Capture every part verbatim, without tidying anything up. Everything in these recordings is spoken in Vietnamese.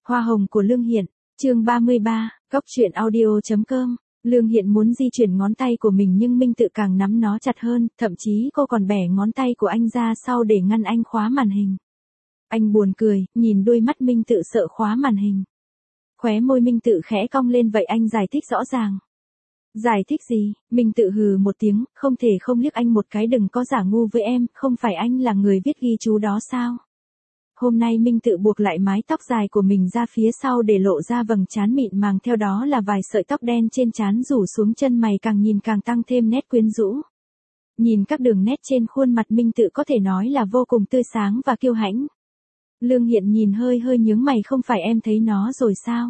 Hoa hồng của Lương Hiện, chương ba mươi ba, Cóc truyện audio chấm com. Lương Hiện muốn di chuyển ngón tay của mình nhưng Minh Tự càng nắm nó chặt hơn, thậm chí cô còn bẻ ngón tay của anh ra sau để ngăn anh khóa màn hình. Anh buồn cười, nhìn đôi mắt Minh Tự sợ khóa màn hình. Khóe môi Minh Tự khẽ cong lên, vậy anh giải thích rõ ràng. Giải thích gì? Minh Tự hừ một tiếng, không thể không liếc anh một cái, đừng có giả ngu với em, không phải anh là người viết ghi chú đó sao? Hôm nay Minh Tự buộc lại mái tóc dài của mình ra phía sau để lộ ra vầng trán mịn màng, theo đó là vài sợi tóc đen trên trán rủ xuống chân mày, càng nhìn càng tăng thêm nét quyến rũ. Nhìn các đường nét trên khuôn mặt Minh Tự có thể nói là vô cùng tươi sáng và kiêu hãnh. Lương Hiện nhìn hơi hơi nhướng mày, không phải em thấy nó rồi sao?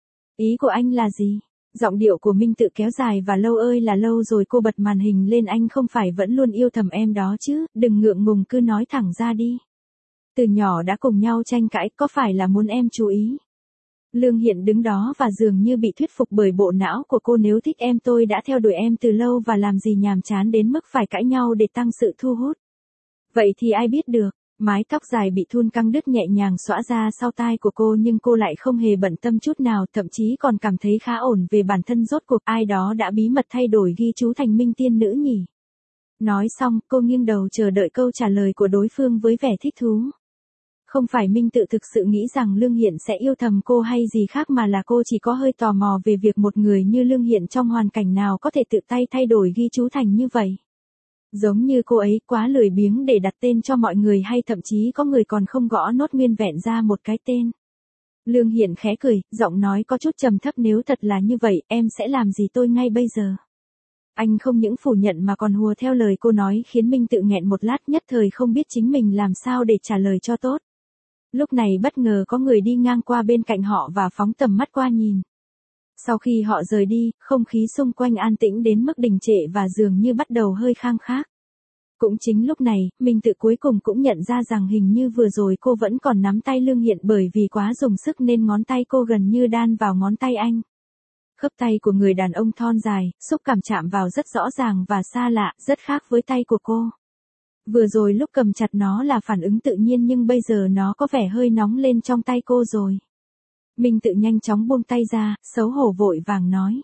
Ý của anh là gì? Giọng điệu của Minh Tự kéo dài và lâu ơi là lâu rồi. Cô bật màn hình lên, anh không phải vẫn luôn yêu thầm em đó chứ, đừng ngượng ngùng, cứ nói thẳng ra đi. Từ nhỏ đã cùng nhau tranh cãi, có phải là muốn em chú ý? Lương Hiện đứng đó và dường như bị thuyết phục bởi bộ não của cô, nếu thích em tôi đã theo đuổi em từ lâu và làm gì nhàm chán đến mức phải cãi nhau để tăng sự thu hút. Vậy thì ai biết được, mái tóc dài bị thun căng đứt nhẹ nhàng xõa ra sau tai của cô, nhưng cô lại không hề bận tâm chút nào, thậm chí còn cảm thấy khá ổn về bản thân. Rốt cuộc ai đó đã bí mật thay đổi ghi chú thành Minh tiên nữ nhỉ? Nói xong, cô nghiêng đầu chờ đợi câu trả lời của đối phương với vẻ thích thú. Không phải Minh Tự thực sự nghĩ rằng Lương Hiện sẽ yêu thầm cô hay gì khác, mà là cô chỉ có hơi tò mò về việc một người như Lương Hiện trong hoàn cảnh nào có thể tự tay thay đổi ghi chú thành như vậy. Giống như cô ấy quá lười biếng để đặt tên cho mọi người, hay thậm chí có người còn không gõ nốt nguyên vẹn ra một cái tên. Lương Hiện khẽ cười, giọng nói có chút trầm thấp, nếu thật là như vậy, em sẽ làm gì tôi ngay bây giờ? Anh không những phủ nhận mà còn hùa theo lời cô nói, khiến Minh Tự nghẹn một lát, nhất thời không biết chính mình làm sao để trả lời cho tốt. Lúc này bất ngờ có người đi ngang qua bên cạnh họ và phóng tầm mắt qua nhìn. Sau khi họ rời đi, không khí xung quanh an tĩnh đến mức đình trệ và dường như bắt đầu hơi khang khác. Cũng chính lúc này, Minh Tự cuối cùng cũng nhận ra rằng hình như vừa rồi cô vẫn còn nắm tay Lương Hiện, bởi vì quá dùng sức nên ngón tay cô gần như đan vào ngón tay anh. Khớp tay của người đàn ông thon dài, xúc cảm chạm vào rất rõ ràng và xa lạ, rất khác với tay của cô. Vừa rồi lúc cầm chặt nó là phản ứng tự nhiên, nhưng bây giờ nó có vẻ hơi nóng lên trong tay cô rồi. Minh Tự nhanh chóng buông tay ra, xấu hổ vội vàng nói.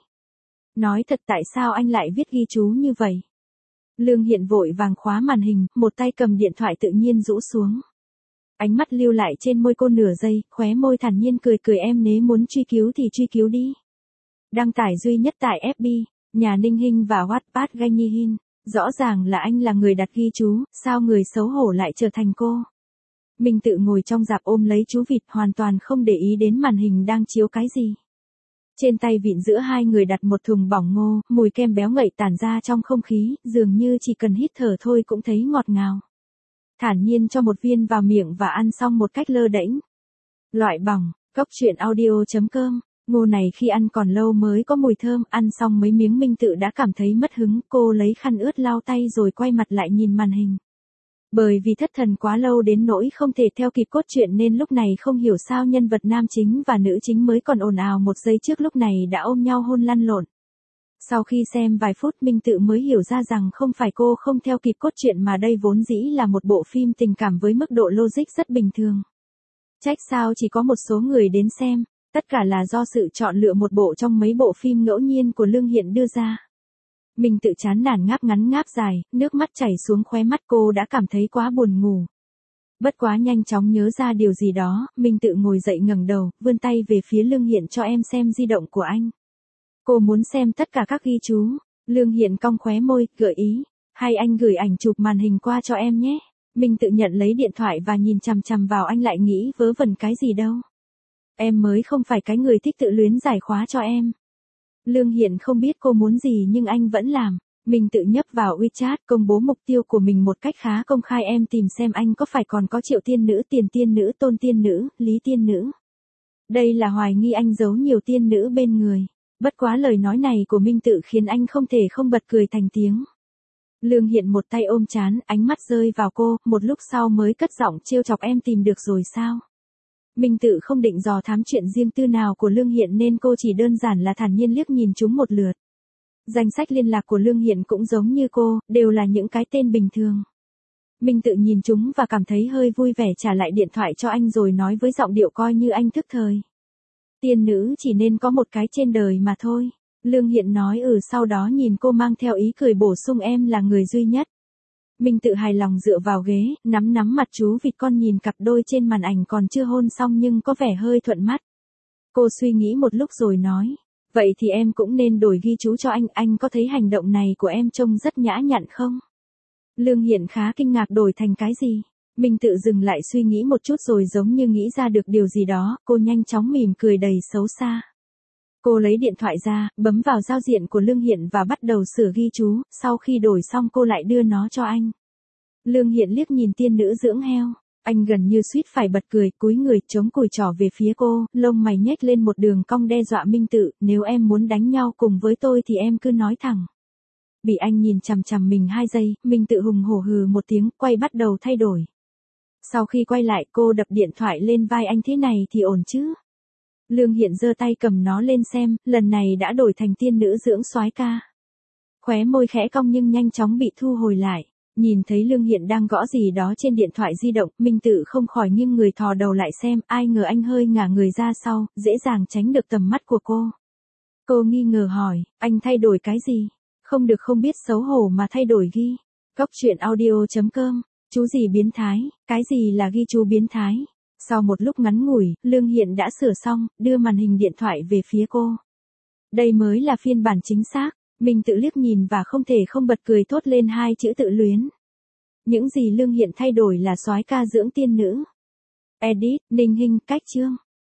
Nói thật, tại sao anh lại viết ghi chú như vậy? Lương Hiện vội vàng khóa màn hình, một tay cầm điện thoại tự nhiên rũ xuống. Ánh mắt lưu lại trên môi cô nửa giây, khóe môi thản nhiên cười cười, em nếu muốn truy cứu thì truy cứu đi. Đăng tải duy nhất tại ép bê, nhà Ninh Hinh và Wattpad Ganyi Hin. Rõ ràng là anh là người đặt ghi chú, sao người xấu hổ lại trở thành cô? Minh Tự ngồi trong rạp ôm lấy chú vịt, hoàn toàn không để ý đến màn hình đang chiếu cái gì. Trên tay vịn giữa hai người đặt một thùng bỏng ngô, mùi kem béo ngậy tản ra trong không khí, dường như chỉ cần hít thở thôi cũng thấy ngọt ngào. Thản nhiên cho một viên vào miệng và ăn xong một cách lơ đễnh. Loại bỏng, Cóc truyện audio chấm com. Ngô này khi ăn còn lâu mới có mùi thơm, ăn xong mấy miếng Minh Tự đã cảm thấy mất hứng, cô lấy khăn ướt lau tay rồi quay mặt lại nhìn màn hình. Bởi vì thất thần quá lâu đến nỗi không thể theo kịp cốt truyện nên lúc này không hiểu sao nhân vật nam chính và nữ chính mới còn ồn ào một giây trước lúc này đã ôm nhau hôn lăn lộn. Sau khi xem vài phút, Minh Tự mới hiểu ra rằng không phải cô không theo kịp cốt truyện mà đây vốn dĩ là một bộ phim tình cảm với mức độ logic rất bình thường. Trách sao chỉ có một số người đến xem. Tất cả là do sự chọn lựa một bộ trong mấy bộ phim ngẫu nhiên của Lương Hiện đưa ra. Minh Tự chán nản ngáp ngắn ngáp dài, nước mắt chảy xuống khóe mắt, cô đã cảm thấy quá buồn ngủ. Bất quá nhanh chóng nhớ ra điều gì đó, Minh Tự ngồi dậy ngẩng đầu, vươn tay về phía Lương Hiện, cho em xem di động của anh. Cô muốn xem tất cả các ghi chú. Lương Hiện cong khóe môi, gợi ý. Hay anh gửi ảnh chụp màn hình qua cho em nhé. Minh Tự nhận lấy điện thoại và nhìn chằm chằm vào anh, lại nghĩ vớ vẩn cái gì đâu. Em mới không phải cái người thích tự luyến giải khóa cho em. Lương Hiện không biết cô muốn gì nhưng anh vẫn làm. Mình tự nhấp vào WeChat công bố mục tiêu của mình một cách khá công khai, em tìm xem anh có phải còn có Triệu tiên nữ, Tiền tiên nữ, Tôn tiên nữ, Lý tiên nữ. Đây là hoài nghi anh giấu nhiều tiên nữ bên người. Bất quá lời nói này của Minh Tự khiến anh không thể không bật cười thành tiếng. Lương Hiện một tay ôm trán, ánh mắt rơi vào cô, một lúc sau mới cất giọng trêu chọc, em tìm được rồi sao? Minh Tự không định dò thám chuyện riêng tư nào của Lương Hiện nên cô chỉ đơn giản là thản nhiên liếc nhìn chúng một lượt. Danh sách liên lạc của Lương Hiện cũng giống như cô, đều là những cái tên bình thường. Minh Tự nhìn chúng và cảm thấy hơi vui vẻ, trả lại điện thoại cho anh rồi nói với giọng điệu coi như anh thức thời. Tiên nữ chỉ nên có một cái trên đời mà thôi. Lương Hiện nói ừ sau đó nhìn cô mang theo ý cười bổ sung em là người duy nhất. Minh Tự hài lòng dựa vào ghế, nắm nắm mặt chú vịt con nhìn cặp đôi trên màn ảnh còn chưa hôn xong nhưng có vẻ hơi thuận mắt. Cô suy nghĩ một lúc rồi nói, vậy thì em cũng nên đổi ghi chú cho anh, anh có thấy hành động này của em trông rất nhã nhặn không? Lương Hiện khá kinh ngạc đổi thành cái gì? Minh Tự dừng lại suy nghĩ một chút rồi giống như nghĩ ra được điều gì đó, cô nhanh chóng mỉm cười đầy xấu xa. Cô lấy điện thoại ra, bấm vào giao diện của Lương Hiện và bắt đầu sửa ghi chú, sau khi đổi xong cô lại đưa nó cho anh. Lương Hiện liếc nhìn tiên nữ dưỡng heo, anh gần như suýt phải bật cười, cúi người chống cùi trỏ về phía cô, lông mày nhếch lên một đường cong đe dọa Minh Tự, nếu em muốn đánh nhau cùng với tôi thì em cứ nói thẳng. Bị anh nhìn chằm chằm mình hai giây, Minh Tự hùng hổ hừ một tiếng, quay bắt đầu thay đổi. Sau khi quay lại cô đập điện thoại lên vai anh thế này thì ổn chứ? Lương Hiện giơ tay cầm nó lên xem, lần này đã đổi thành tiên nữ dưỡng soái ca. Khóe môi khẽ cong nhưng nhanh chóng bị thu hồi lại. Nhìn thấy Lương Hiện đang gõ gì đó trên điện thoại di động, Minh Tự không khỏi nghiêng người thò đầu lại xem, ai ngờ anh hơi ngả người ra sau, dễ dàng tránh được tầm mắt của cô. Cô nghi ngờ hỏi, anh thay đổi cái gì? Không được không biết xấu hổ mà thay đổi ghi. Cóc truyện audio chấm com, chú gì biến thái, cái gì là ghi chú biến thái? Sau một lúc ngắn ngủi, Lương Hiện đã sửa xong, đưa màn hình điện thoại về phía cô. Đây mới là phiên bản chính xác. Minh Tự liếc nhìn và không thể không bật cười thốt lên hai chữ tự luyến. Những gì Lương Hiện thay đổi là soái ca dưỡng tiên nữ. Edit, Ninh Hinh, cách chương.